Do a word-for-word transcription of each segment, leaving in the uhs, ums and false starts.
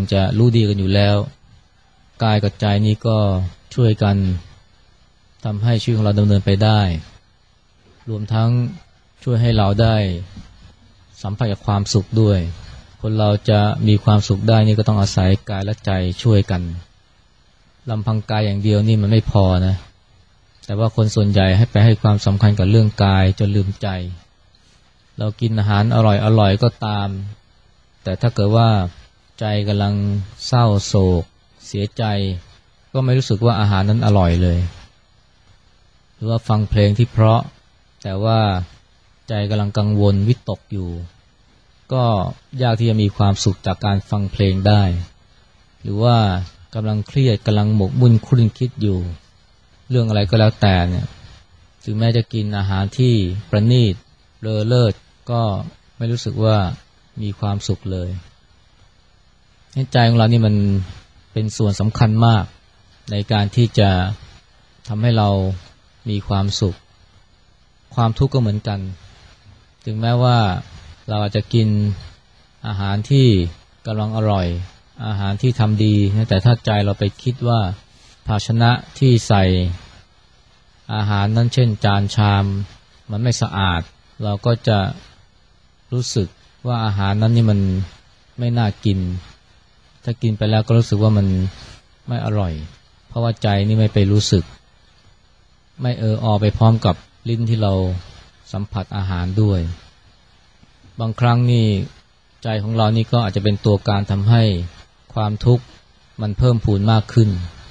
งจะรู้ดีกันอยู่แล้วกายกับใจนี่ก็ช่วยกันทำให้ชีวิตของเราดำเนินไปได้รวมทั้งช่วยให้เราได้สัมผัสกับความสุขด้วยคนเราจะมีความสุขได้นี่ก็ต้องอาศัยกายและใจช่วยกันลำพังกายอย่างเดียวนี่มันไม่พอนะแต่ว่าคนส่วนใหญ่ให้ไปให้ความสำคัญกับเรื่องกายจนลืมใจเรากินอาหารอร่อยอร่อยก็ตามแต่ถ้าเกิดว่าใจกำลังเศร้าโศกเสียใจก็ไม่รู้สึกว่าอาหารนั้นอร่อยเลยหรือว่าฟังเพลงที่เพราะแต่ว่าใจกำลังกังวลวิตกอยู่ก็ยากที่จะมีความสุขจากการฟังเพลงได้หรือว่ากำลังเครียดกำลังหมกมุ่นครุ่นคิดอยู่เรื่องอะไรก็แล้วแต่เนี่ยถึงแม้จะกินอาหารที่ประณีตเลอเลิศก็ไม่รู้สึกว่ามีความสุขเลยใจของเรานี่มันเป็นส่วนสำคัญมากในการที่จะทำให้เรามีความสุขความทุกข์ก็เหมือนกันถึงแม้ว่าเราอาจจะกินอาหารที่กำลังอร่อยอาหารที่ทำดีนะแต่ถ้าใจเราไปคิดว่าภาชนะที่ใส่อาหารนั้นเช่นจานชามมันไม่สะอาดเราก็จะรู้สึกว่าอาหารนั้นนี่มันไม่น่ากินถ้ากินไปแล้วก็รู้สึกว่ามันไม่อร่อยเพราะว่าใจนี่ไม่ไปรู้สึกไม่เอออไปพร้อมกับลิ้นที่เราสัมผัสอาหารด้วยบางครั้งนี่ใจของเรานี่ก็อาจจะเป็นตัวการทำให้ความทุกข์มันเพิ่มพูนมากขึ้น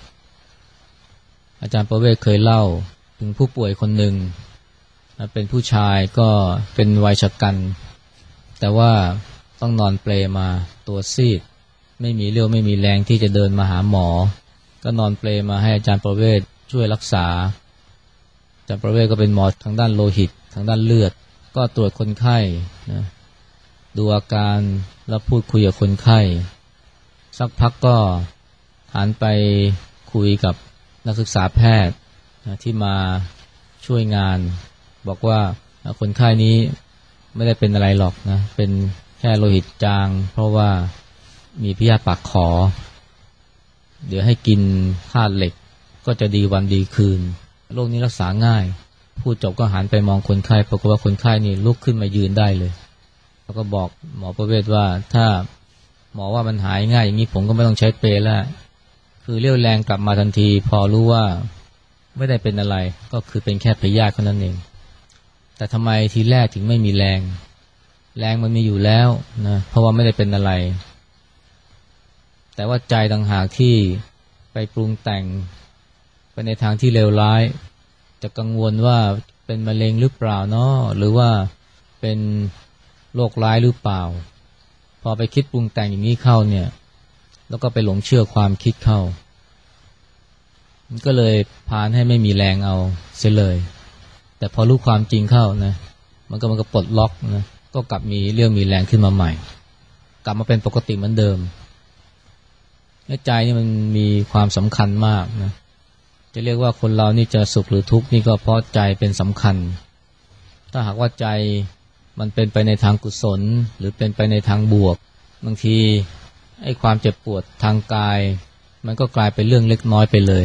อาจารย์ประเวศเคยเล่าถึงผู้ป่วยคนหนึ่งเป็นผู้ชายก็เป็นวัยชกันแต่ว่าต้องนอนเปลมาตัวซีดไม่มีเรี่ยวไม่มีแรงที่จะเดินมาหาหมอก็นอนเปลมาให้อาจารย์ประเวศช่วยรักษาอาจารย์ประเวศก็เป็นหมอทางด้านโลหิตทางด้านเลือดก็ตรวจคนไข้นะดูอาการแล้วพูดคุยกับคนไข้สักพักก็หันไปคุยกับนักศึกษาแพทย์นะที่มาช่วยงานบอกว่าคนไข้นี้ไม่ได้เป็นอะไรหรอกนะเป็นแค่โลหิตจางเพราะว่ามีพยาธิปากขอเดี๋ยวให้กินธาตุเหล็กก็จะดีวันดีคืนโรคนี้รักษาง่ายพูดจบก็หันไปมองคนไข้ปรากฏว่าคนไข้นี่ลุกขึ้นมายืนได้เลยแล้วก็บอกหมอประเวศว่าถ้าหมอว่ามันหายง่ายอย่างนี้ผมก็ไม่ต้องใช้เปรย์แล้วคือเรี่ยวแรงกลับมาทันทีพอรู้ว่าไม่ได้เป็นอะไรก็คือเป็นแค่พยาธิเท่านั้นเองแต่ทำไมทีแรกถึงไม่มีแรงแรงมันมีอยู่แล้วนะเพราะว่าไม่ได้เป็นอะไรแต่ว่าใจต่างหากที่ไปปรุงแต่งไปในทางที่เลวร้ายจะกังวลว่าเป็นมะเร็งหรือเปล่าเนาะหรือว่าเป็นโรคร้ายหรือเปล่าพอไปคิดปรุงแต่งอย่างนี้เข้าเนี่ยแล้วก็ไปหลงเชื่อความคิดเข้ามันก็เลยพาให้ไม่มีแรงเอาเสียเลยแต่พอรู้ความจริงเข้านะมันก็มันก็ปลดล็อกนะก็กลับมีเรื่องมีแรงขึ้นมาใหม่กลับมาเป็นปกติเหมือนเดิมใจนี่มันมีความสำคัญมากนะจะเรียกว่าคนเรานี่จะสุขหรือทุกข์นี่ก็เพราะใจเป็นสำคัญถ้าหากว่าใจมันเป็นไปในทางกุศลหรือเป็นไปในทางบวกบางทีไอ้ความเจ็บปวดทางกายมันก็กลายเป็นเรื่องเล็กน้อยไปเลย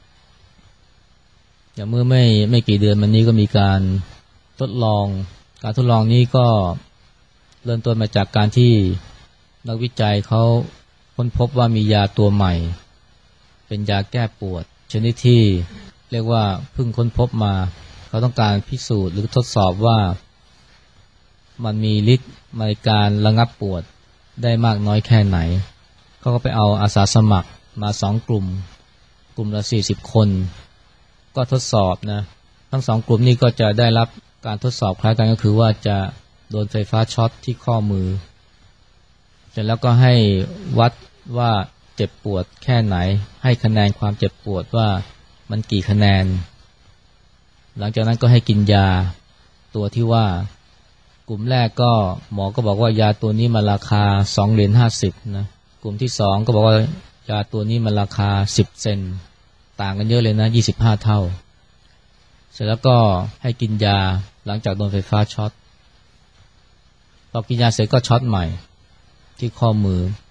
อย่างเมื่อไม่ไม่กี่เดือนมานี้ก็มีการทดลองการทดลองนี้ก็เริ่มต้นมาจากการที่นักวิจัยเขาค้นพบว่ามียาตัวใหม่เป็นยาแก้ปวดชนิดที่เรียกว่าเพิ่งค้นพบมาเขาต้องการพิสูจน์หรือทดสอบว่ามันมีฤทธิ์ในการระงับปวดได้มากน้อยแค่ไหนเขาก็ไปเอาอาสาสมัครมาสองกลุ่มกลุ่มละสี่สิบคนก็ทดสอบนะทั้งสองกลุ่มนี้ก็จะได้รับการทดสอบคล้ายกันก็คือว่าจะโดนไฟฟ้าช็อตที่ข้อมือเสร็จแล้วก็ให้วัดว่าเจ็บปวดแค่ไหนให้คะแนนความเจ็บปวดว่ามันกี่คะแนนหลังจากนั้นก็ให้กินยาตัวที่ว่ากลุ่มแรกก็หมอก็บอกว่ายาตัวนี้มันราคาสองเหรียญห้าสิบนะกลุ่มที่สองก็บอกว่ายาตัวนี้มันราคาสิบเซนต่างกันเยอะเลยนะยี่สิบห้าเท่าเสร็จแล้วก็ให้กินยาหลังจากโดนไฟฟ้าช็อตพอกินยาเสร็จก็ช็อตใหม่ที่ข้อมือท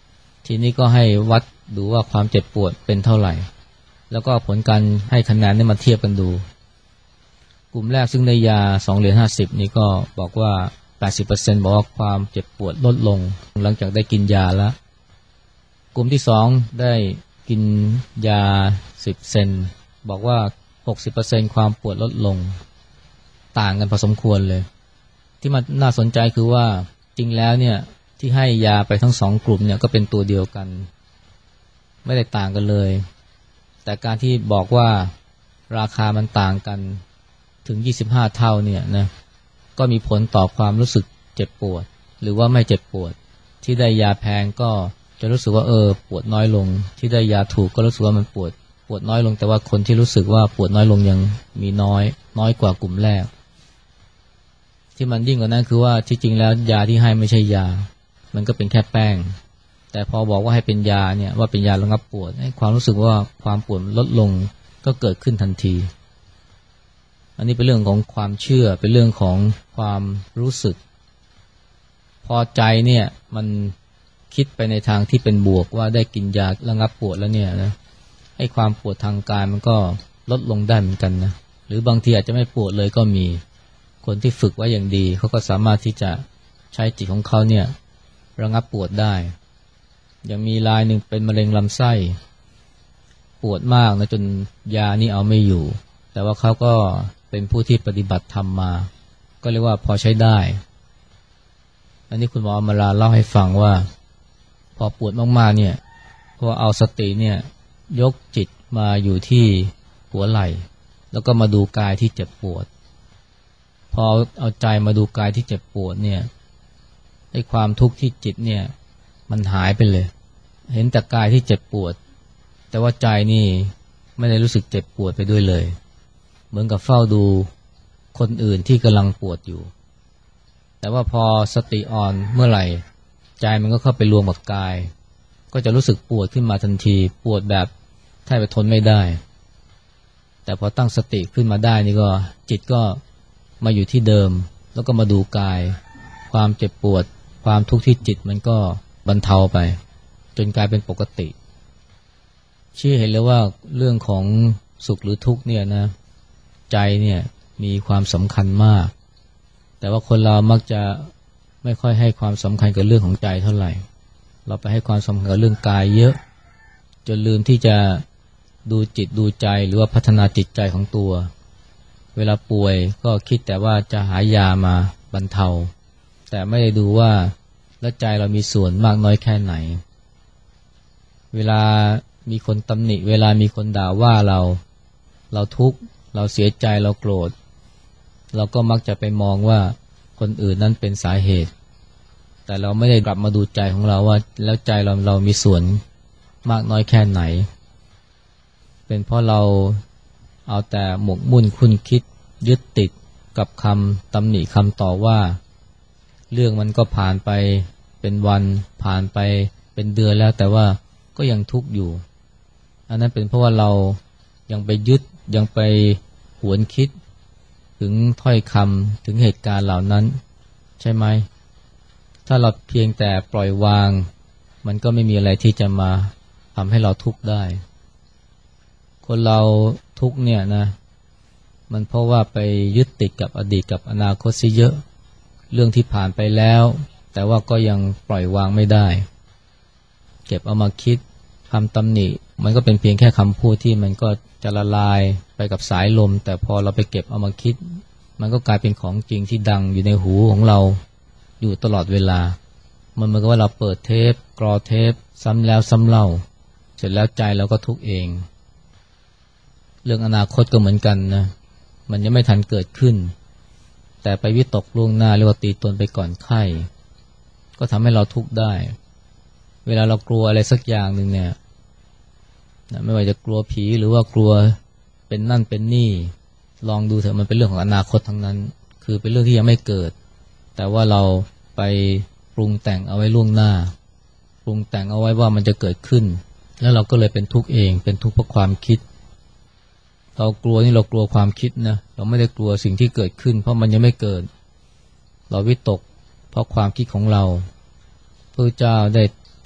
ทีนี้ก็ให้วัดดูว่าความเจ็บปวดเป็นเท่าไหร่แล้วก็ผลการให้คะแนนนี่มาเทียบกันดูกลุ่มแรกซึ่งได้ยาสองเหรียญห้าสิบนี่ก็บอกว่า แปดสิบเปอร์เซ็นต์ บอกว่าความเจ็บปวดลดลงหลังจากได้กินยาแล้วกลุ่มที่สองได้กินยาสิบเซนบอกว่า หกสิบเปอร์เซ็นต์ ความปวดลดลงต่างกันพอสมควรเลยที่มันน่าสนใจคือว่าจริงแล้วเนี่ยที่ให้ยาไปทั้งสองกลุ่มเนี่ยก็เป็นตัวเดียวกันไม่ได้ต่างกันเลยแต่การที่บอกว่าราคามันต่างกันถึงยี่สิบห้าเท่าเนี่ยนะก็มีผลต่อความรู้สึกเจ็บปวดหรือว่าไม่เจ็บปวดที่ได้ยาแพงก็จะรู้สึกว่าเออปวดน้อยลงที่ได้ยาถูกก็รู้สึกว่ามันปวดปวดน้อยลงแต่ว่าคนที่รู้สึกว่าปวดน้อยลงยังมีน้อยน้อยกว่ากลุ่มแรกที่มันยิ่งกว่านั้นคือว่าที่จริงแล้วยาที่ให้ไม่ใช่ยามันก็เป็นแค่แป้งแต่พอบอกว่าให้เป็นยาเนี่ยว่าเป็นยาระงับปวดให้ความรู้สึกว่าความปวดลดลงก็เกิดขึ้นทันทีอันนี้เป็นเรื่องของความเชื่อเป็นเรื่องของความรู้สึกพอใจเนี่ยมันคิดไปในทางที่เป็นบวกว่าได้กินยาระงับปวดแล้วเนี่ยนะให้ความปวดทางกายมันก็ลดลงได้เหมือนกันนะหรือบางทีอาจจะไม่ปวดเลยก็มีคนที่ฝึกไว้อย่างดีเขาก็สามารถที่จะใช้จิตของเขาเนี่ยระงับปวดได้ยังมีรายหนึ่งเป็นมะเร็งลำไส้ปวดมากนะจนยานี่เอาไม่อยู่แต่ว่าเขาก็เป็นผู้ที่ปฏิบัติธรรมมาก็เรียกว่าพอใช้ได้อันนี้คุณหมออมราเล่าให้ฟังว่าพอปวดมากๆเนี่ยพอเอาสติเนี่ยยกจิตมาอยู่ที่หัวไหล่แล้วก็มาดูกายที่เจ็บปวดพอเอาใจมาดูกายที่เจ็บปวดเนี่ยไอ้ความทุกข์ที่จิตเนี่ยมันหายไปเลยเห็นแต่กายที่เจ็บปวดแต่ว่าใจนี่ไม่ได้รู้สึกเจ็บปวดไปด้วยเลยเหมือนกับเฝ้าดูคนอื่นที่กำลังปวดอยู่แต่ว่าพอสติอ่อนเมื่อไหร่ใจมันก็เข้าไปรวมกับกายก็จะรู้สึกปวดขึ้นมาทันทีปวดแบบแทบจะทนไม่ได้แต่พอตั้งสติขึ้นมาได้นี่ก็จิตก็มาอยู่ที่เดิมแล้วก็มาดูกายความเจ็บปวดความทุกข์ที่จิตมันก็บรรเทาไปจนกลายเป็นปกติชี้เห็นเลยว่าเรื่องของสุขหรือทุกข์เนี่ยนะใจเนี่ยมีความสำคัญมากแต่ว่าคนเรามักจะไม่ค่อยให้ความสำคัญกับเรื่องของใจเท่าไหร่เราไปให้ความสำคัญกับเรื่องกายเยอะจนลืมที่จะดูจิตดูใจหรือว่าพัฒนาจิตใจของตัวเวลาป่วยก็คิดแต่ว่าจะหายามาบรรเทาแต่ไม่ได้ดูว่าแล้วใจเรามีส่วนมากน้อยแค่ไหนเวลามีคนตำหนิเวลามีคนด่าว่าเราเราทุกข์เราเสียใจเราโกรธเราก็มักจะไปมองว่าคนอื่นนั้นเป็นสาเหตุแต่เราไม่ได้กลับมาดูใจของเราว่าแล้วใจเราเรามีส่วนมากน้อยแค่ไหนเป็นเพราะเราเอาแต่หมกมุ่นคุ้นคิดยึดติดกับคำตำหนิคำต่อว่าเรื่องมันก็ผ่านไปเป็นวันผ่านไปเป็นเดือนแล้วแต่ว่าก็ยังทุกข์อยู่อันนั้นเป็นเพราะว่าเรายังไปยึดยังไปหวนคิดถึงถ้อยคำถึงเหตุการณ์เหล่านั้นใช่ไหมถ้าเราเพียงแต่ปล่อยวางมันก็ไม่มีอะไรที่จะมาทำให้เราทุกข์ได้คนเราทุกข์เนี่ยนะมันเพราะว่าไปยึดติดกับอดีตกับอนาคตซิเยอะเรื่องที่ผ่านไปแล้วแต่ว่าก็ยังปล่อยวางไม่ได้เก็บเอามาคิดคำตำหนิมันก็เป็นเพียงแค่คำพูดที่มันก็จะละลายไปกับสายลมแต่พอเราไปเก็บเอามาคิดมันก็กลายเป็นของจริงที่ดังอยู่ในหูของเราอยู่ตลอดเวลามันเหมือนกับว่าเราเปิดเทปกรอเทปซ้ำแล้วซ้ำเล่าเสร็จแล้วใจเราก็ทุกข์เองเรื่องอนาคตก็เหมือนกันนะมันยังไม่ทันเกิดขึ้นแต่ไปวิตกล่วงหน้าเรียกว่าตีตนไปก่อนไข้ก็ทำให้เราทุกข์ได้เวลาเรากลัวอะไรสักอย่างหนึ่งเนี่ยนะไม่ว่าจะกลัวผีหรือว่ากลัวเป็นนั่นเป็นนี่ลองดูเถอะมันเป็นเรื่องของอนาคตทั้งนั้นคือเป็นเรื่องที่ยังไม่เกิดแต่ว่าเราไปปรุงแต่งเอาไว้ล่วงหน้าปรุงแต่งเอาไว้ว่ามันจะเกิดขึ้นแล้วเราก็เลยเป็นทุกข์เองเป็นทุกข์เพราะความคิดเรากลัวนี่เรากลัวความคิดนะเราไม่ได้กลัวสิ่งที่เกิดขึ้นเพราะมันยังไม่เกิดเราวิตกเพราะความคิดของเราพระเจ้าได้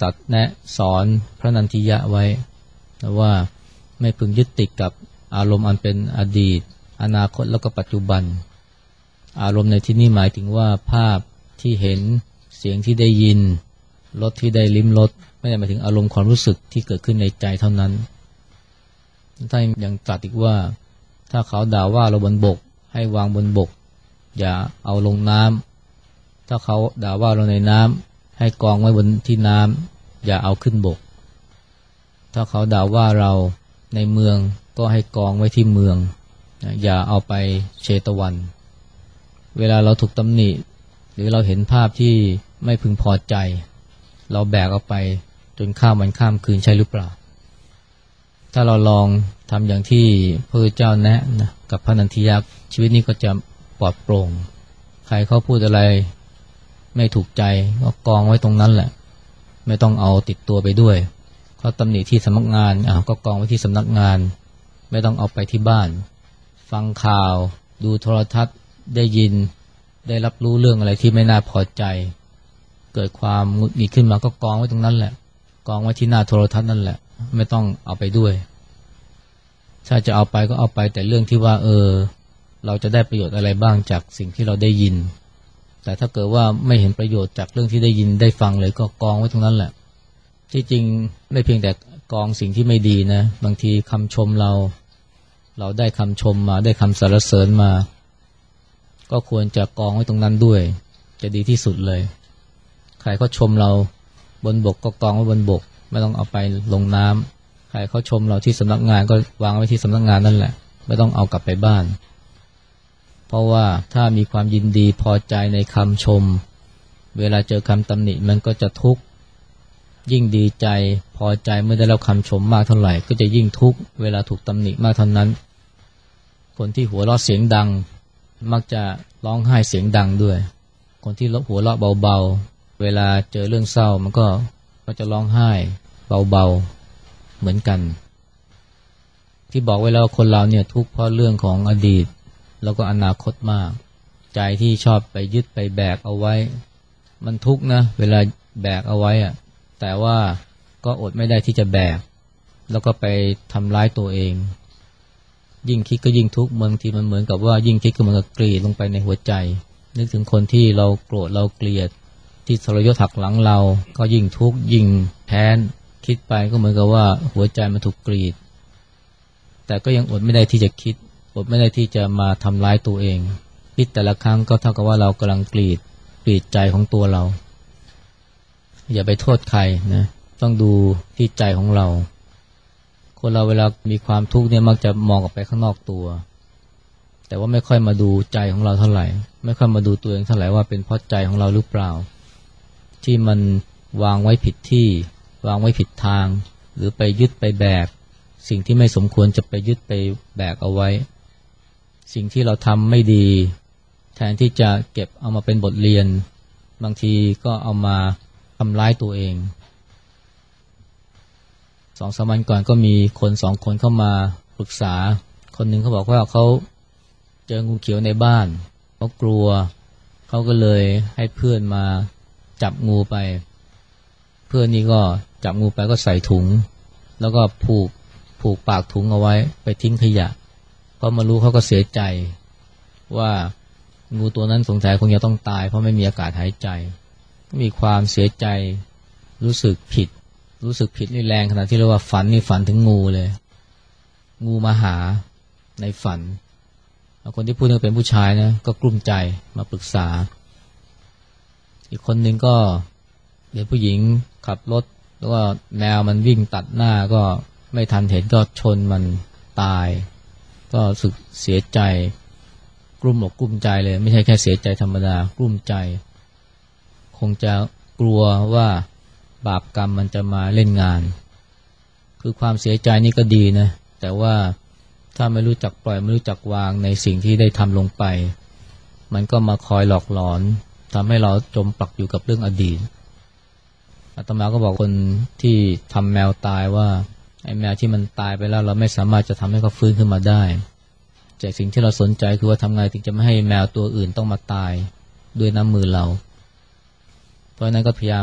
ตัดแนะสอนพระนันทิยะไว้ว่าไม่พึงยึดติดกับอารมณ์อันเป็นอดีตอนาคตแล้วก็ปัจจุบันอารมณ์ในที่นี้หมายถึงว่าภาพที่เห็นเสียงที่ได้ยินรสที่ได้ลิ้มรสไม่ได้หมายถึงอารมณ์ความรู้สึกที่เกิดขึ้นในใจเท่านั้นท่านยังตรัสอีกว่าถ้าเขาด่าว่าเราบนบกให้วางบนบกอย่าเอาลงน้ำถ้าเขาด่าว่าเราในน้ำให้กองไว้บนที่น้ำอย่าเอาขึ้นบกถ้าเขาด่าว่าเราในเมืองก็ให้กองไว้ที่เมืองอย่าเอาไปเชตวันเวลาเราถูกตำหนิหรือเราเห็นภาพที่ไม่พึงพอใจเราแบกเอาไปจนข้ามวันข้ามคืนใช่หรือเปล่าถ้าเราลองทำอย่างที่พระพุทธเจ้าแนะนะกับพระนันทิยะชีวิตนี้ก็จะปลอดโปร่งใครเขาพูดอะไรไม่ถูกใจก็กองไว้ตรงนั้นแหละไม่ต้องเอาติดตัวไปด้วยเขาตำหนิที่สำนักงานอ่ะก็กองไว้ที่สำนักงานไม่ต้องเอาไปที่บ้านฟังข่าวดูโทรทัศน์ได้ยินได้รับรู้เรื่องอะไรที่ไม่น่าพอใจเกิดความหงุดหงิดขึ้นมาก็กองไว้ตรงนั้นแหละกองไว้ที่หน้าโทรทัศน์นั่นแหละไม่ต้องเอาไปด้วยถ้าจะเอาไปก็เอาไปแต่เรื่องที่ว่าเออเราจะได้ประโยชน์อะไรบ้างจากสิ่งที่เราได้ยินแต่ถ้าเกิดว่าไม่เห็นประโยชน์จากเรื่องที่ได้ยินได้ฟังเลยก็กองไว้ตรงนั้นแหละที่จริงไม่เพียงแต่กองสิ่งที่ไม่ดีนะบางทีคำชมเราเราได้คำชมมาได้คำสรรเสริญมาก็ควรจะกองไว้ตรงนั้นด้วยจะดีที่สุดเลยใครเขาชมเราบนบกก็กองไว้บนบกไม่ต้องเอาไปลงน้ำใครเขาชมเราที่สำนักงานก็วางไว้ที่สำนักงานนั่นแหละไม่ต้องเอากลับไปบ้านเพราะว่าถ้ามีความยินดีพอใจในคำชมเวลาเจอคำตำหนิมันก็จะทุกข์ยิ่งดีใจพอใจเมื่อได้รับคำชมมากเท่าไหร่ก็จะยิ่งทุกข์เวลาถูกตำหนิมากเท่านั้นคนที่หัวเราะเสียงดังมักจะร้องไห้เสียงดังด้วยคนที่หัวเราะเบาๆเวลาเจอเรื่องเศร้ามันก็ก็จะร้องไห้เบาๆเหมือนกันที่บอกไว้แล้วคนเราเนี่ยทุกข์เพราะเรื่องของอดีตแล้วก็อนาคตมากใจที่ชอบไปยึดไปแบกเอาไว้มันทุกข์นะเวลาแบกเอาไว้อะแต่ว่าก็อดไม่ได้ที่จะแบกแล้วก็ไปทำร้ายตัวเองยิ่งคิดก็ยิ่งทุกข์บางทีมันเหมือนกับว่ายิ่งคิดก็เหมือนกับกรีดลงไปในหัวใจนึกถึงคนที่เราโกรธเราเกลียดที่ทรยศหักหลังเราก็ยิ่งทุกข์ยิ่งแค้นคิดไปก็เหมือนกับว่าหัวใจมันถูกกรีดแต่ก็ยังอดไม่ได้ที่จะคิดอดไม่ได้ที่จะมาทำร้ายตัวเองคิดแต่ละครั้งก็เท่ากับว่าเรากำลังกรีดกรีดใจของตัวเราอย่าไปโทษใครนะต้องดูที่ใจของเราคนเราเวลามีความทุกข์เนี่ยมักจะมองออกไปข้างนอกตัวแต่ว่าไม่ค่อยมาดูใจของเราเท่าไหร่ไม่ค่อยมาดูตัวเองเท่าไหร่ว่าเป็นเพราะใจของเราหรือเปล่าที่มันวางไว้ผิดที่วางไว้ผิดทางหรือไปยึดไปแบกสิ่งที่ไม่สมควรจะไปยึดไปแบกเอาไว้สิ่งที่เราทำไม่ดีแทนที่จะเก็บเอามาเป็นบทเรียนบางทีก็เอามาทำร้ายตัวเองสองสามวันก่อนก็มีคนสองคนเข้ามาปรึกษาคนหนึ่งเขาบอกว่าเขาเจองูเขียวในบ้านเขากลัวเขาก็เลยให้เพื่อนมาจับงูไปเพื่อนนี่ก็จับงูไปก็ใส่ถุงแล้วก็ผูกผูกปากถุงเอาไว้ไปทิ้งขยะพอมารู้เขาก็เสียใจว่างูตัวนั้นสงสัยคงจะต้องตายเพราะไม่มีอากาศหายใจมีความเสียใจรู้สึกผิดรู้สึกผิดนี่แรงขนาดที่เรียกว่าฝันนี่ฝันถึงงูเลยงูมาหาในฝันคนที่พูดนี่เป็นผู้ชายนะก็กลุ้มใจมาปรึกษาอีกคนนึงก็เป็นผู้หญิงขับรถแล้วก็แมวมันวิ่งตัดหน้าก็ไม่ทันเห็นก็ชนมันตายก็รู้สึกเสียใจกลุ้มอกกลุ้มใจเลยไม่ใช่แค่เสียใจธรรมดากลุ้มใจคงจะกลัวว่าบาปกรรมมันจะมาเล่นงานคือความเสียใจนี่ก็ดีนะแต่ว่าถ้าไม่รู้จักปล่อยไม่รู้จักวางในสิ่งที่ได้ทำลงไปมันก็มาคอยหลอกหลอนทำให้เราจมปักอยู่กับเรื่องอดีตอาตมาก็บอกคนที่ทำแมวตายว่าไอ้แมวที่มันตายไปแล้วเราไม่สามารถจะทำให้เขาฟื้นขึ้นมาได้แต่สิ่งที่เราสนใจคือว่าทำไงถึงจะไม่ให้แมวตัวอื่นต้องมาตายด้วยน้ำมือเราเพราะนั้นก็พยายาม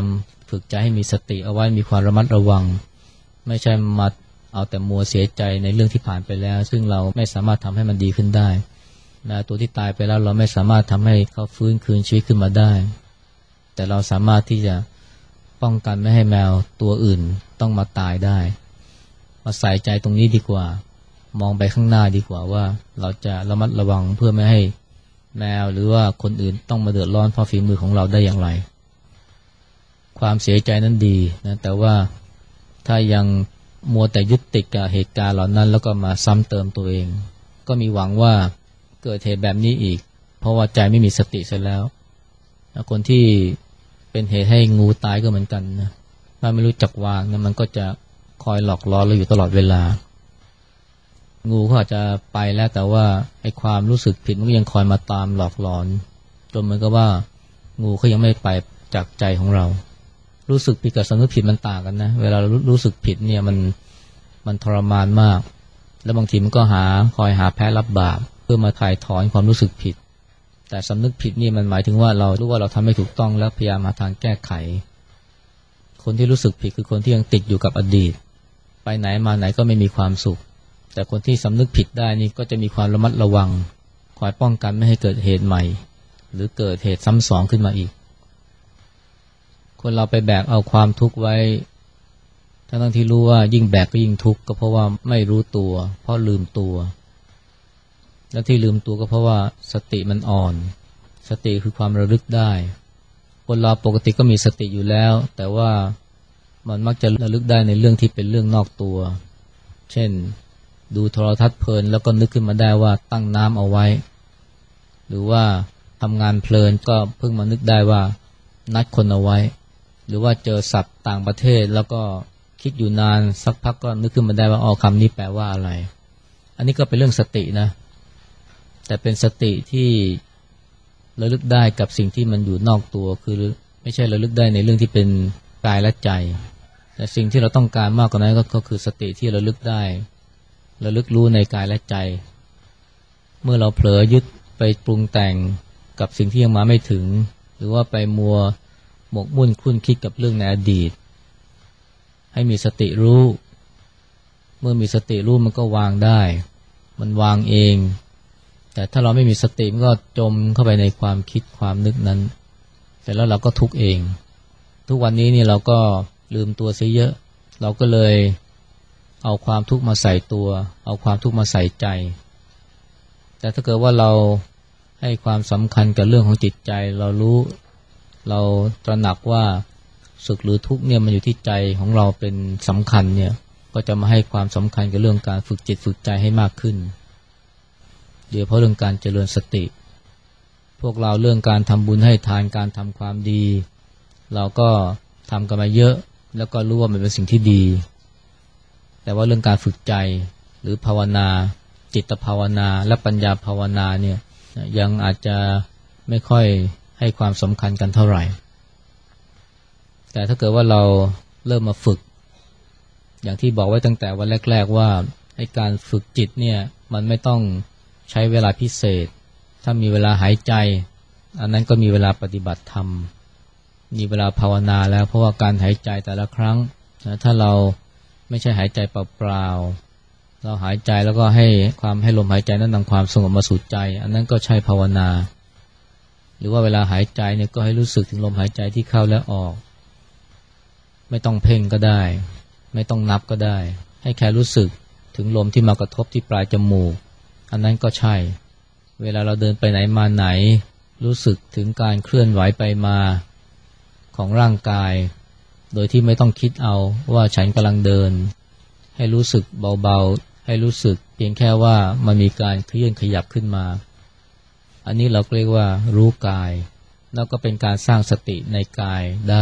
ฝึกใจให้มีสติเอาไว้มีความระมัดระวังไม่ใช่มาเอาแต่มัวเสียใจในเรื่องที่ผ่านไปแล้วซึ่งเราไม่สามารถทำให้มันดีขึ้นได้แม้ตัวที่ตายไปแล้วเราไม่สามารถทำให้เขาฟื้นคืนชีวิตขึ้นมาได้แต่เราสามารถที่จะป้องกันไม่ให้แมวตัวอื่นต้องมาตายได้มาใส่ใจตรงนี้ดีกว่ามองไปข้างหน้าดีกว่าว่าเราจะระมัดระวังเพื่อไม่ให้แมวหรือว่าคนอื่นต้องมาเดือดร้อนเพราะฝีมือของเราได้อย่างไรความเสียใจนั้นดีนะแต่ว่าถ้ายังมัวแต่ยึดติดกับเหตุการณ์เหล่านั้นแล้วก็มาซ้ำเติมตัวเองก็มีหวังว่าเกิดเหตุแบบนี้อีกเพราะว่าใจไม่มีสติเสร็จแล้วคนที่เป็นเหตุให้งูตายก็เหมือนกันนะถ้าไม่รู้จักวางนะมันก็จะคอยหลอกล่อเราอยู่ตลอดเวลางูเขาอาจจะไปแล้วแต่ว่าไอ้ความรู้สึกผิดมันก็ยังคอยมาตามหลอกหลอนจนเหมือนกับว่างูเขายังไม่ไปจากใจของเรารู้สึกผิดกับสำนึกผิดมันต่างกันนะเวลาเรารู้สึกผิดเนี่ยมันมันทรมานมากแล้วบางทีมันก็หาคอยหาแพ้รับบาปเพื่อมาถ่ายถอนความรู้สึกผิดแต่สำนึกผิดนี่มันหมายถึงว่าเรารู้ว่าเราทำไม่ถูกต้องแล้วพยายามหาทางแก้ไขคนที่รู้สึกผิดคือคนที่ยังติดอยู่กับอดีตไปไหนมาไหนก็ไม่มีความสุขแต่คนที่สำนึกผิดได้นี่ก็จะมีความระมัดระวังคอยป้องกันไม่ให้เกิดเหตุใหม่หรือเกิดเหตุซ้ำสองขึ้นมาอีกคนเราไปแบกเอาความทุกข์ไว้ทั้งที่รู้ว่ายิ่งแบกก็ยิ่งทุกข์ก็เพราะว่าไม่รู้ตัวเพราะลืมตัวและที่ลืมตัวก็เพราะว่าสติมันอ่อนสติคือความระลึกได้คนเราปกติก็มีสติอยู่แล้วแต่ว่ามันมักจะระลึกได้ในเรื่องที่เป็นเรื่องนอกตัวเช่นดูโทรทัศน์เพลินแล้วก็นึกขึ้นมาได้ว่าตั้งน้ำเอาไว้หรือว่าทำงานเพลินก็เพิ่งมานึกได้ว่านัดคนเอาไว้หรือว่าเจอศัพท์ต่างประเทศแล้วก็คิดอยู่นานสักพักก็นึกขึ้นมาได้ว่าอ๋อคำนี้แปลว่าอะไรอันนี้ก็เป็นเรื่องสตินะแต่เป็นสติที่ระลึกได้กับสิ่งที่มันอยู่นอกตัวคือไม่ใช่ระลึกได้ในเรื่องที่เป็นกายและใจแต่สิ่งที่เราต้องการมากกว่านั้นก็คือสติที่ระลึกได้ระลึกรู้ในกายและใจเมื่อเราเผลอยึดไปปรุงแต่งกับสิ่งที่ยังมาไม่ถึงหรือว่าไปมัวหมกมุ่นคุ้นคิดกับเรื่องในอดีตให้มีสติรู้เมื่อมีสติรู้มันก็วางได้มันวางเองแต่ถ้าเราไม่มีสติมันก็จมเข้าไปในความคิดความนึกนั้นเสร็จแล้วเราก็ทุกข์เองทุกวันนี้นี่เราก็ลืมตัวเสียเยอะเราก็เลยเอาความทุกข์มาใส่ตัวเอาความทุกข์มาใส่ใจแต่ถ้าเกิดว่าเราให้ความสำคัญกับเรื่องของจิตใจเรารู้เราตระหนักว่าสุขหรือทุกข์เนี่ยมันอยู่ที่ใจของเราเป็นสำคัญเนี่ยก็จะมาให้ความสำคัญกับเรื่องการฝึกจิตฝึกใจให้มากขึ้นโดยเฉพาะเรื่องการเจริญสติพวกเราเรื่องการทำบุญให้ทานการทำความดีเราก็ทำกันมาเยอะแล้วก็รู้ว่ามันเป็นสิ่งที่ดีแต่ว่าเรื่องการฝึกใจหรือภาวนาจิตภาวนาและปัญญาภาวนาเนี่ยยังอาจจะไม่ค่อยให้ความสำคัญกันเท่าไหร่แต่ถ้าเกิดว่าเราเริ่มมาฝึกอย่างที่บอกไว้ตั้งแต่วันแรกๆว่าให้การฝึกจิตเนี่ยมันไม่ต้องใช้เวลาพิเศษถ้ามีเวลาหายใจอันนั้นก็มีเวลาปฏิบัติธรรมมีเวลาภาวนาแล้วเพราะว่าการหายใจแต่ละครั้งนะถ้าเราไม่ใช่หายใจเปล่าๆเราหายใจแล้วก็ให้ความให้ลมหายใจนั้นนำความสงบมาสู่ใจอันนั้นก็ใช่ภาวนาหรือว่าเวลาหายใจเนี่ยก็ให้รู้สึกถึงลมหายใจที่เข้าและออกไม่ต้องเพ่งก็ได้ไม่ต้องนับก็ได้ให้แค่รู้สึกถึงลมที่มากระทบที่ปลายจมูกอันนั้นก็ใช่เวลาเราเดินไปไหนมาไหนรู้สึกถึงการเคลื่อนไหวไปมาของร่างกายโดยที่ไม่ต้องคิดเอาว่าฉันกำลังเดินให้รู้สึกเบาๆให้รู้สึกเพียงแค่ว่ามันมีการเคลื่อนขยับขึ้นมาอันนี้เราเรียกว่ารู้กายแล้วก็เป็นการสร้างสติในกายได้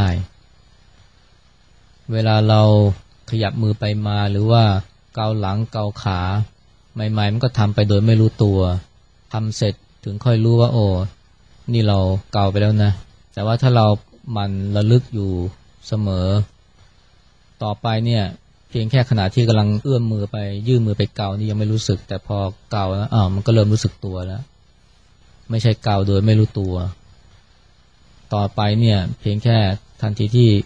เวลาเราขยับมือไปมาหรือว่าเกาหลังเกาขาใหม่ๆมันก็ทำไปโดยไม่รู้ตัวทำเสร็จถึงค่อยรู้ว่าโอ้นี่เราเกาไปแล้วนะแต่ว่าถ้าเรามันระลึกอยู่เสมอต่อไปเนี่ยเพียงแค่ขณะที่กำลังเอื้อมมือไปยื่นมือไปเกานี่ยังไม่รู้สึกแต่พอเกาแล้วอ้าวมันก็เริ่มรู้สึกตัวแล้วไม่ใช่เกาโดยไม่รู้ตัวต่อไปเนี่ยเพียงแค่ทันทีที่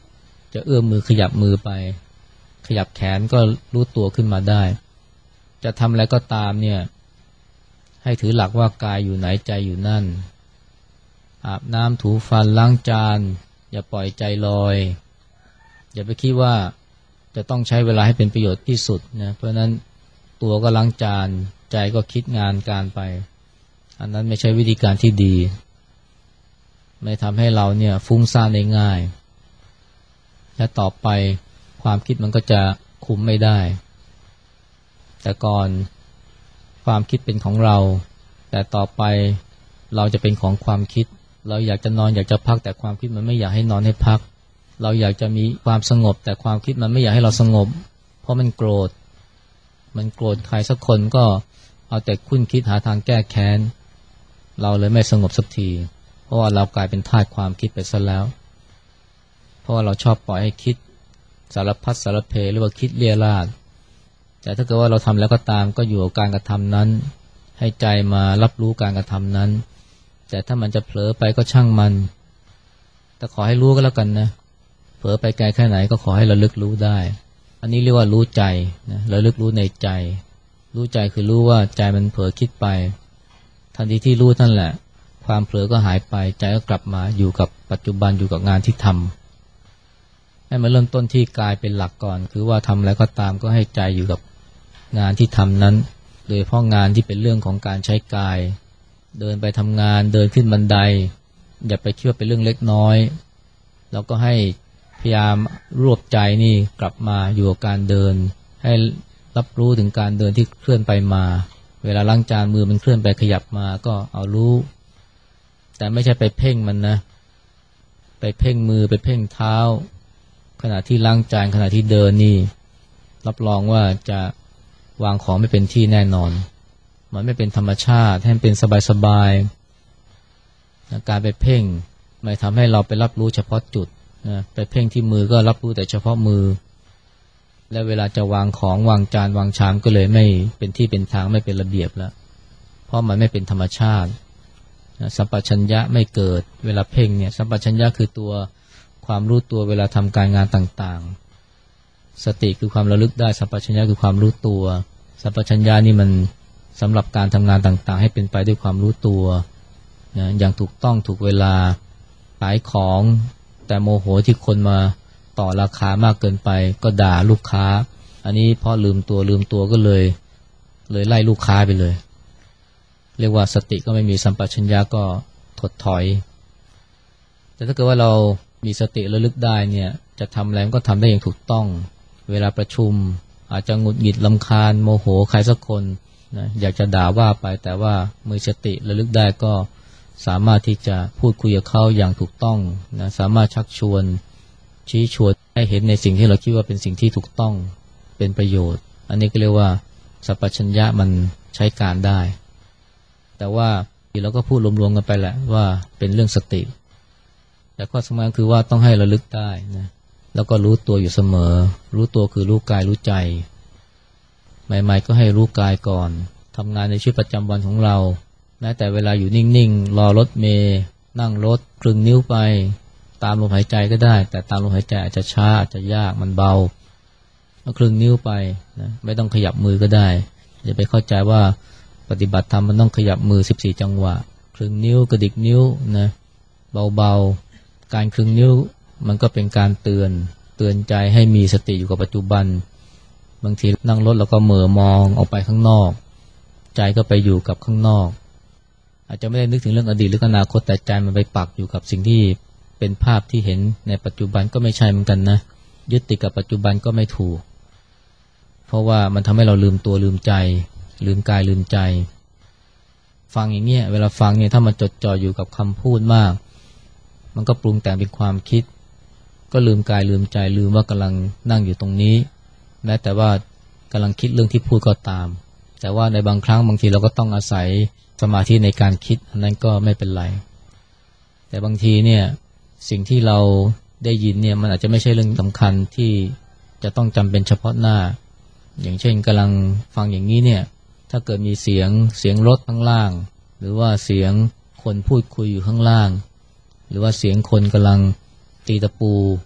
จะเอื้อมมือขยับมือไปขยับแขนก็รู้ตัวขึ้นมาได้จะทำอะไรก็ตามเนี่ยให้ถือหลักว่ากายอยู่ไหนใจอยู่นั่นอาบน้ำถูฟันล้างจานอย่าปล่อยใจลอยอย่าไปคิดว่าจะต้องใช้เวลาให้เป็นประโยชน์ที่สุดนะเพราะนั้นตัวก็ล้างจานใจก็คิดงานการไปอันนั้นไม่ใช่วิธีการที่ดีไม่ทำให้เราเนี่ยฟุ้งซ่านได้ง่ายและต่อไปความคิดมันก็จะคุมไม่ได้แต่ก่อนความคิดเป็นของเราแต่ต่อไปเราจะเป็นของความคิดเราอยากจะนอนอยากจะพักแต่ความคิดมันไม่อยากให้นอนให้พักเราอยากจะมีความสงบแต่ความคิดมันไม่อยากให้เราสงบเพราะมันโกรธมันโกรธใครสักคนก็เอาแต่คุ้นคิดหาทางแก้แค้นเราเลยไม่สงบสักทีเพราะว่าเรากลายเป็นทาสความคิดไปซะแล้วเพราะว่าเราชอบปล่อยให้คิดสารพัดสารเพหรือว่าคิดเลี่ยราดแต่ถ้าเกิดว่าเราทำแล้วก็ตามก็อยู่กับการกระทำนั้นให้ใจมารับรู้การกระทำนั้นแต่ถ้ามันจะเผลอไปก็ช่างมันแต่ขอให้รู้ก็แล้วกันนะเผลอไปไกลแค่ไหนก็ขอให้ระลึกรู้ได้อันนี้เรียกว่ารู้ใจนะระลึกรู้ในใจรู้ใจคือรู้ว่าใจมันเผลอคิดไปทันทีที่รู้นั่นแหละความเผลอก็หายไปใจก็กลับมาอยู่กับปัจจุบันอยู่กับงานที่ทำให้มันเริ่มต้นที่กายเป็นหลักก่อนคือว่าทำอะไรก็ตามก็ให้ใจอยู่กับงานที่ทำนั้นโดยเฉพาะงานที่เป็นเรื่องของการใช้กายเดินไปทำงานเดินขึ้นบันไดอย่าไปคิดว่าเป็นเรื่องเล็กน้อยแล้วก็ให้พยายามรวบใจนี่กลับมาอยู่กับการเดินให้รับรู้ถึงการเดินที่เคลื่อนไปมาเวลาล้างจานมือมันเคลื่อนไปขยับมาก็เอารู้แต่ไม่ใช่ไปเพ่งมันนะไปเพ่งมือไปเพ่งเท้าขณะที่ล้างจานขณะที่เดินนี่รับรองว่าจะวางของไม่เป็นที่แน่นอนมันไม่เป็นธรรมชาติให้มันเป็นสบายๆการไปเพ่งไม่ทำให้เราไปรับรู้เฉพาะจุดนะไปเพ่งที่มือก็รับรู้แต่เฉพาะมือและเวลาจะวางของวางจานวางชามก็เลยไม่เป็นที่เป็นทางไม่เป็นระเบียบแล้วเพราะมันไม่เป็นธรรมชาตินะสัมปชัญญะไม่เกิดเวลาเพ่งเนี่ยสัมปชัญญะคือตัวความรู้ตัวเวลาทำการงานต่างๆสติคือความระลึกได้สัมปชัญญะคือความรู้ตัวสัมปชัญญะนี่มันสำหรับการทำงานต่างๆให้เป็นไปด้วยความรู้ตัวนะอย่างถูกต้องถูกเวลาขายของแต่โมโหที่คนมาต่อราคามากเกินไปก็ด่าลูกค้าอันนี้พอลืมตัวลืมตัวก็เลยเลยไล่ลูกค้าไปเลยเรียกว่าสติก็ไม่มีสัมปชัญญะก็ถดถอยแต่ถ้าเกิดว่าเรามีสติระลึกได้เนี่ยจะทำอะไรก็ทำได้อย่างถูกต้องเวลาประชุมอาจจะหงุดหงิดรำคาญโมโหใครสักคนนะอยากจะด่าว่าไปแต่ว่ามือสติระลึกได้ก็สามารถที่จะพูดคุยกับเขาอย่างถูกต้องนะสามารถชักชวนชี้ชวนให้เห็นในสิ่งที่เราคิดว่าเป็นสิ่งที่ถูกต้องเป็นประโยชน์อันนี้ก็เรียกว่าสัพพัญญะมันใช้การได้แต่ว่าเราก็พูดรวมๆกันไปแหละว่าเป็นเรื่องสติแต่ข้อสำคัญคือว่าต้องให้ระลึกได้นะแล้วก็รู้ตัวอยู่เสมอรู้ตัวคือรู้กายรู้ใจใหม่ๆก็ให้รู้กายก่อนทำงานในชีวิตประจำวันของเราแม้แต่เวลาอยู่นิ่งๆรอรถเมล์นั่งรถคลึงนิ้วไปตามลมหายใจก็ได้แต่ตามลมหายใจอาจจะช้าอาจจะยากมันเบาคลึงนิ้วไปนะไม่ต้องขยับมือก็ได้อย่าไปเข้าใจว่าปฏิบัติธรรมมันต้องขยับมือสิบสี่จังหวะคลึงนิ้วกระดิกนิ้วนะเบาๆการคลึงนิ้วมันก็เป็นการเตือนเตือนใจให้มีสติอยู่กับปัจจุบันบางทีนั่งรถแล้วก็เหม่อมองออกไปข้างนอกใจก็ไปอยู่กับข้างนอกอาจจะไม่ได้นึกถึงเรื่องอดีตหรืออนาคตแต่ใจมันไปปักอยู่กับสิ่งที่เป็นภาพที่เห็นในปัจจุบันก็ไม่ใช่เหมือนกันนะยึดติดกับปัจจุบันก็ไม่ถูกเพราะว่ามันทำให้เราลืมตัวลืมใจลืมกายลืมใจฟังอย่างเงี้ยเวลาฟังเนี่ยถ้ามันจดจ่ออยู่กับคำพูดมากมันก็ปรุงแต่งเป็นความคิดก็ลืมกายลืมใจลืมว่ากำลังนั่งอยู่ตรงนี้แม้แต่ว่ากำลังคิดเรื่องที่พูดก็ตามแต่ว่าในบางครั้งบางทีเราก็ต้องอาศัยสมาธิในการคิดอันนั้นก็ไม่เป็นไรแต่บางทีเนี่ยสิ่งที่เราได้ยินเนี่ยมันอาจจะไม่ใช่เรื่องสำคัญที่จะต้องจำเป็นเฉพาะหน้าอย่างเช่นกำลังฟังอย่างนี้เนี่ยถ้าเกิดมีเสียงเสียงรถข้างล่างหรือว่าเสียงคนพูดคุยอยู่ข้างล่างหรือว่าเสียงคนกำลังตีตะปู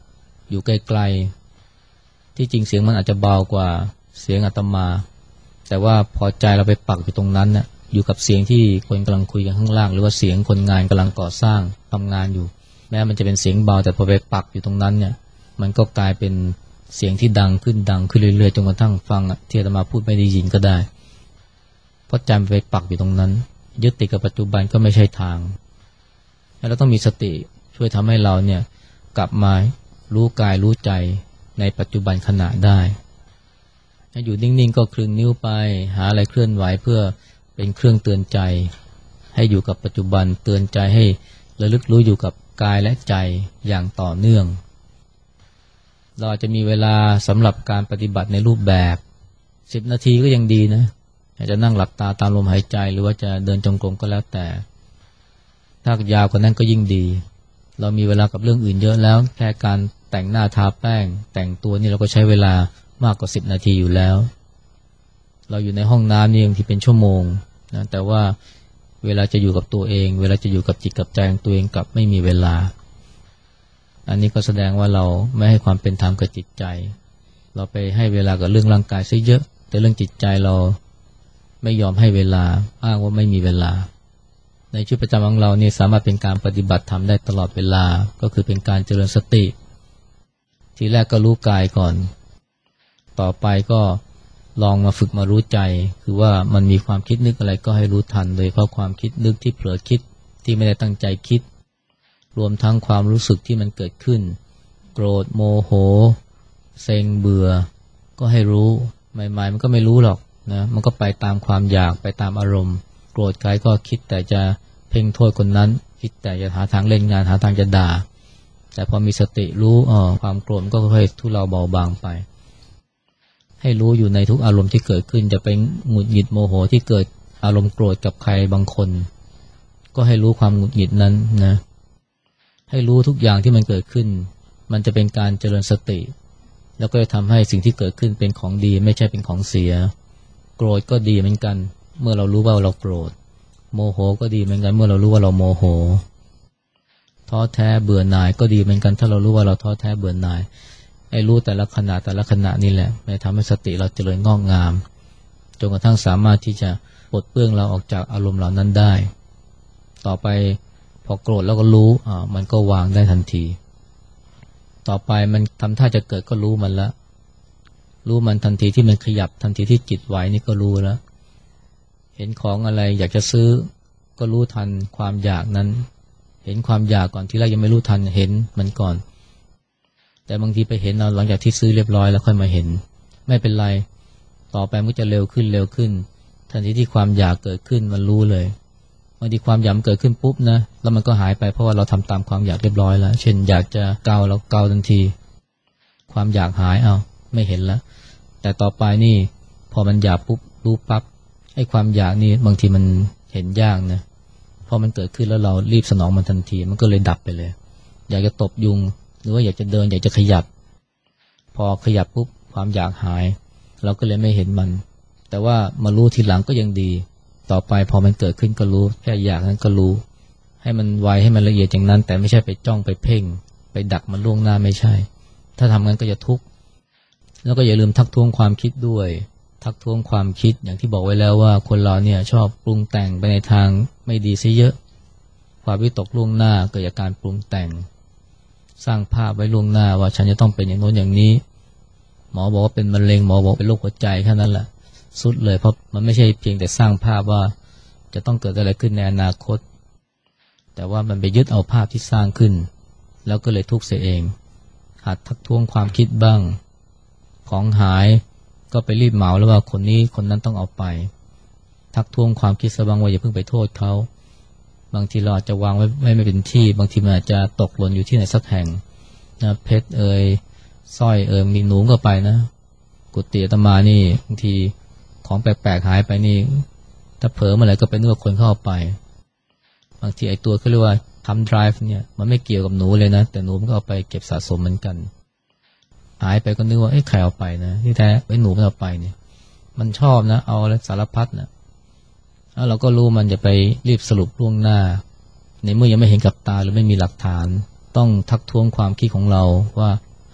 อยู่ไกลๆที่จริงเสียงมันอาจจะเบากว่าเสียงอาตมาแต่ว่าพอใจเราไปปักอยู่ตรงนั้นน่ะอยู่กับเสียงที่คนกำลังคุยกันข้างล่างหรือว่าเสียงคนงานกำลังก่อสร้างทำงานอยู่แม้มันจะเป็นเสียงเบาแต่พอไปปักอยู่ตรงนั้นเนี่ยมันก็กลายเป็นเสียงที่ดังขึ้นดังขึ้นเรื่อยๆจนกระทั่งฟังที่อาตมาพูดไม่ได้ยินก็ได้เพราะใจมันไปปักอยู่ตรงนั้นยึดติดกับปัจจุบันก็ไม่ใช่ทางแล้วต้องมีสติช่วยทำให้เราเนี่ยกลับมารู้กายรู้ใจในปัจจุบันขณะได้อยู่นิ่งๆก็คลึงนิ้วไปหาอะไรเคลื่อนไหวเพื่อเป็นเครื่องเตือนใจให้อยู่กับปัจจุบันเตือนใจให้ระลึกรู้อยู่กับกายและใจอย่างต่อเนื่องเราอาจจะมีเวลาสำหรับการปฏิบัติในรูปแบบสิบนาทีก็ยังดีนะอาจจะนั่งหลับตาตามลมหายใจหรือว่าจะเดินจงกรมก็แล้วแต่ถ้ายาวกว่านั้นก็ยิ่งดีเรามีเวลากับเรื่องอื่นเยอะแล้วแค่การแต่งหน้าทาแป้งแต่งตัวนี่เราก็ใช้เวลามากกว่าสิบนาทีอยู่แล้วเราอยู่ในห้องน้ำนี่บางทีเป็นชั่วโมงนะแต่ว่าเวลาจะอยู่กับตัวเองเวลาจะอยู่กับจิตกับใจของตัวเองกลับไม่มีเวลาอันนี้ก็แสดงว่าเราไม่ให้ความเป็นธรรมกับจิตใจเราไปให้เวลากับเรื่องร่างกายซะเยอะแต่เรื่องจิตใจเราไม่ยอมให้เวลาอ้างว่าไม่มีเวลาในชีวิตประจำของเราเนี่ยสามารถเป็นการปฏิบัติธรรมได้ตลอดเวลาก็คือเป็นการเจริญสติทีแรกก็รู้กายก่อนต่อไปก็ลองมาฝึกมารู้ใจคือว่ามันมีความคิดนึกอะไรก็ให้รู้ทันโดยเพราะความคิดนึกที่เผลอคิดที่ไม่ได้ตั้งใจคิดรวมทั้งความรู้สึกที่มันเกิดขึ้นโกรธโมโหเซ็งเบื่อก็ให้รู้ใหม่ๆมันก็ไม่รู้หรอกนะมันก็ไปตามความอยากไปตามอารมณ์โกรธใครก็คิดแต่จะเพ่งโทษคนนั้นคิดแต่จะหาทางเล่นงานหาทางจะด่าแต่พอมีสติรู้อ๋อความโกรธก็ค่อยๆทุเลาเบาบางไปให้รู้อยู่ในทุกอารมณ์ที่เกิดขึ้นจะไปหงุดหงิดโมโหที่เกิดอารมณ์โกรธกับใครบางคนก็ให้รู้ความหงุดหงิดนั้นนะให้รู้ทุกอย่างที่มันเกิดขึ้นมันจะเป็นการเจริญสติแล้วก็จะทำให้สิ่งที่เกิดขึ้นเป็นของดีไม่ใช่เป็นของเสียโกรธก็ดีเหมือนกันเมื่อเรารู้ว่าเราโกรธโมโหก็ดีเหมือนกันเมื่อเรารู้ว่าเราโมโหท้อแท้เบื่อหน่ายก็ดีเหมือนกันถ้าเรารู้ว่าเราท้อแท้เบื่อหน่ายให้รู้แต่ละขณะแต่ละขณะนี่แหละมันทำให้สติเราเจริญงอกงามจนกระทั่งสามารถที่จะปลดเปลื้องเราออกจากอารมณ์เหล่านั้นได้ต่อไปพอโกรธแล้วก็รู้อ่ามันก็วางได้ทันทีต่อไปมันทำท่าจะเกิดก็รู้มันละรู้มันทันทีที่มันขยับทันทีที่จิตไหวนี่ก็รู้แล้วเห็นของอะไรอยากจะซื้อก็รู้ทันความอยากนั้นเห็นความอยากก่อนที่แรกยังไม่รู้ทันเห็นมันก่อนแต่บางทีไปเห็นเอาหลังจากที่ซื้อเรียบร้อยแล้วค่อยมาเห็นไม่เป็นไรต่อไปมันก็จะเร็วขึ้นเร็วขึ้นทันทีที่ความอยากเกิดขึ้นมันรู้เลยบางทีความอยากเกิดขึ้นปุ๊บนะแล้วมันก็หายไปเพราะว่าเราทำตามความอยากเรียบร้อยแล้วเช่นอยากจะเกาแล้วเกาทันทีความอยากหายเอาไม่เห็นแล้วแต่ต่อไปนี่พอมันอยากปุ๊บรู้ปั๊บไอ้ความอยากนี่บางทีมันเห็นยากนะพอมันเกิดขึ้นแล้วเรารีบสนองมันทันทีมันก็เลยดับไปเลยอยากจะตบยุงหรือว่าอยากจะเดินอยากจะขยับพอขยับปุ๊บความอยากหายเราก็เลยไม่เห็นมันแต่ว่ามารู้ทีหลังก็ยังดีต่อไปพอมันเกิดขึ้นก็รู้แค่อยากนั้นก็รู้ให้มันไวให้มันละเอียดอย่างนั้นแต่ไม่ใช่ไปจ้องไปเพ่งไปดักมันล่วงหน้าไม่ใช่ถ้าทำงั้นก็จะทุกข์แล้วก็อย่าลืมทักท้วงความคิดด้วยทักท้วงความคิดอย่างที่บอกไว้แล้วว่าคนเราเนี่ยชอบปรุงแต่งไปในทางไม่ดีซะเยอะความวิตกล่วงหน้าเกิดจากการปรุงแต่งสร้างภาพไว้ล่วงหน้าว่าฉันจะต้องเป็นอย่างโน้นอย่างนี้หมอบอกว่าเป็นมะเร็งหมอบอกเป็นโรคหัวใจแค่นั้นแหละสุดเลยเพราะมันไม่ใช่เพียงแต่สร้างภาพว่าจะต้องเกิดอะไรขึ้นในอนาคตแต่ว่ามันไปยึดเอาภาพที่สร้างขึ้นแล้วก็เลยทุกข์เสียเองหัดทักท้วงความคิดบ้างของหายก็ไปรีบเหมาแล้วว่าคนนี้คนนั้นต้องเอาไปทักท้วงความคิดซะบ้างว่าอย่าเพิ่งไปโทษเขาบางทีเราอาจจะวางไว้ไม่เป็นที่บางทีมันอาจจะตกหล่นอยู่ที่ไหนสักแห่งนะเพชรเอ่ยสร้อยเอ่ยมีหนูก็ไปนะกุฏิอาตมานี่บางทีของแปลกๆหายไปนี่ถ้าเผลอเมื่อไหร่ก็เป็นเรื่องคนเข้าไปบางทีไอ้ตัวเขาเรียกว่าทำ drive เนี่ยมันไม่เกี่ยวกับหนูเลยนะแต่หนูมันก็เอาไปเก็บสะสมเหมือนกันหายไปก็นึกว่าเอ๊ะใครเอาไปนะที่แท้ไอ้หนูมันเอาไปเนี่ยมันชอบนะเอาแล้วสารพัดนะแล้วเราก็รู้มันจะไปรีบสรุปล่วงหน้าในเมื่อยังไม่เห็นกับตาหรือไม่มีหลักฐานต้องทักท้วงความคิดของเราว่า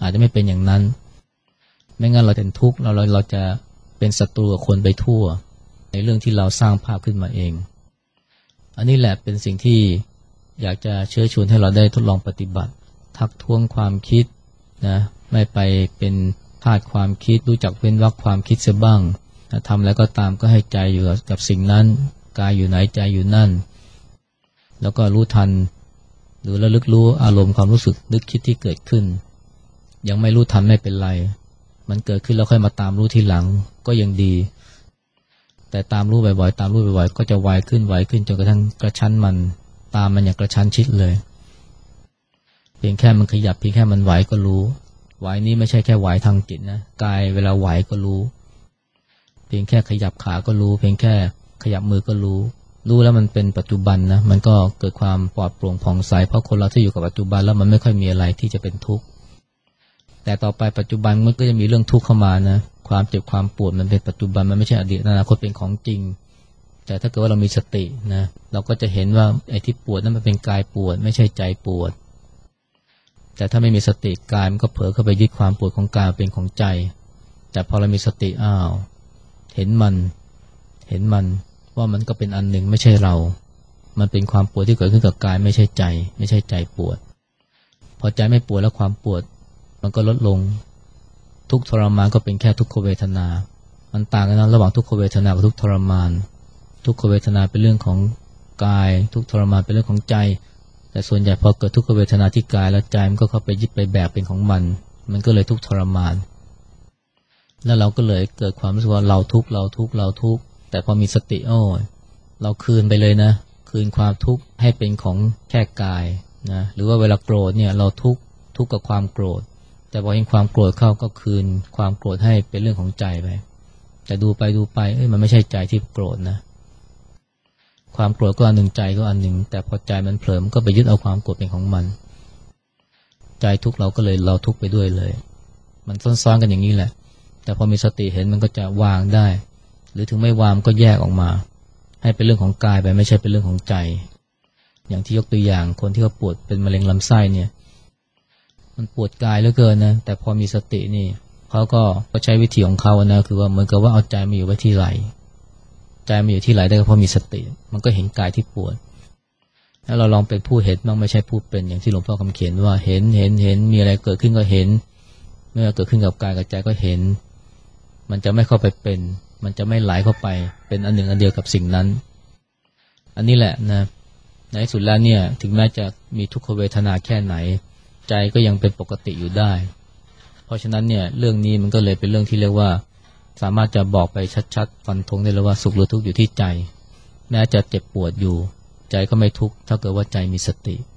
อาจจะไม่เป็นอย่างนั้นไม่งั้นเราเป็นทุกข์เราเราเราจะเป็นศัตรูกับคนไปทั่วในเรื่องที่เราสร้างภาพขึ้นมาเองอันนี้แหละเป็นสิ่งที่อยากจะเชิญชวนให้เราได้ทดลองปฏิบัติทักท้วงความคิดนะไม่ไปเป็นทาสความคิดรู้จักเว้นวรรคความคิดเสียบ้างทำแล้วก็ตามก็ให้ใจอยู่กับสิ่งนั้นกายอยู่ไหนใจอยู่นั่นแล้วก็รู้ทันหรือระลึกรู้อารมณ์ความรู้สึกนึกคิดที่เกิดขึ้นยังไม่รู้ทันไม่เป็นไรมันเกิดขึ้นแล้วค่อยมาตามรู้ทีหลังก็ยังดีแต่ตามรู้บ่อยๆตามรู้บ่อยๆก็จะไวขึ้นไวขึ้นจนกระทั่งกระชั้นมันตามมันอย่างกระชั้นชิดเลยเพียงแค่มันขยับเพียงแค่มันไหวก็รู้ไหวนี้ไม่ใช่แค่ไหวทางจิตนะกายเวลาไหวก็รู้เพียงแค่ขยับขาก็รู้เพียงแค่ขยับมือก็รู้รู้แล้วมันเป็นปัจจุบันนะมันก็เกิดความปลอดโปร่งผ่องใสเพราะคนเราที่อยู่กับปัจจุบันแล้วมันไม่ค่อยมีอะไรที่จะเป็นทุกข์แต่ต่อไปปัจจุบันมันก็จะมีเรื่องทุกข์เข้ามานะความเจ็บความปวดมันเป็นปัจจุบันมันไม่ใช่อดีตอนาคตเป็นของจริงแต่ถ้าเกิดว่าเรามีสตินะเราก็จะเห็นว่าไอ้ที่ปวดนั้นมันเป็นกายปวดไม่ใช่ใจปวดแต่ถ้าไม่มีสติกายมันก็เผลอเข้าไปยึดความปวดของกายเป็นของใจแต่พอเรามีสติอ้าวเห็นมันเห็นมันว่ามันก็เป็นอันหนึ่งไม่ใช่เรามันเป็นความปวดที่เกิดขึ้นกับกายไม่ใช่ใจไม่ใช่ใจปวดพอใจไม่ปวดแล้วความปวดมันก็ลดลงทุกทรมานก็เป็นแค่ทุกขเวทนามันต่างกันนะระหว่างทุกขเวทนากับทุกทรมานทุกขเวทนาเป็นเรื่องของกายทุกทรมานเป็นเรื่องของใจแต่ส่วนใหญ่พอเกิดทุกขเวทนาที่กายแล้วใจมันก็เข้าไปยึดไปแบกเป็นของมันมันก็เลยทุกทรมานแล้วเราก็เลยเกิดความรู้สึกว่าเราทุกข์เราทุกข์เราทุกข์แต่พอมีสติโอ้เราคืนไปเลยนะคืนความทุกข์ให้เป็นของแค่กายนะหรือว่าเวลาโกรธเนี่ยเราทุกข์ทุกข์กับความโกรธแต่พอเห็นความโกรธเข้าก็คืนความโกรธให้เป็นเรื่องของใจไปแต่ดูไปดูไปเอ้ยมันไม่ใช่ใจที่โกรธนะความโกรธก็อันหนึ่งใจก็อันหนึ่งแต่พอใจมันเผลอมันก็ไปยึดเอาความโกรธเป็นของมันใจทุกข์เราก็เลยเราทุกข์ไปด้วยเลยมันซ้อนๆกันอย่างนี้แหละแต่พอมีสติเห็นมันก็จะวางได้หรือถึงไม่วางก็แยกออกมาให้เป็นเรื่องของกายไปไม่ใช่เป็นเรื่องของใจอย่างที่ยกตัวอย่างคนที่เขาปวดเป็นมะเร็งลำไส้เนี่ยมันปวดกายเหลือเกินนะแต่พอมีสตินี่เขาก็ใช้วิธีของเขานะคือว่าเหมือนกับว่าเอาใจมาอยู่ไว้ที่ไหล่ใจมาอยู่ที่ไหล่ได้ก็เพราะมีสติมันก็เห็นกายที่ปวดแล้วเราลองเป็นผู้เห็นบ้างไม่ใช่ผู้เป็นอย่างที่หลวงพ่อคำเขียนว่าเห็นเห็นเห็นมีอะไรเกิดขึ้นก็เห็นเมื่อเกิดขึ้นกับกายกับใจก็เห็นมันจะไม่เข้าไปเป็นมันจะไม่ไหลเข้าไปเป็นอันหนึ่งอันเดียวกับสิ่งนั้นอันนี้แหละนะในที่สุดแล้วเนี่ยถึงแม้จะมีทุกขเวทนาแค่ไหนใจก็ยังเป็นปกติอยู่ได้เพราะฉะนั้นเนี่ยเรื่องนี้มันก็เลยเป็นเรื่องที่เรียกว่าสามารถจะบอกไปชัดๆฟันธงได้เลยว่าสุขหรือทุกข์อยู่ที่ใจแม้จะเจ็บปวดอยู่ใจก็ไม่ทุกข์ถ้าเกิดว่าใจมีสติ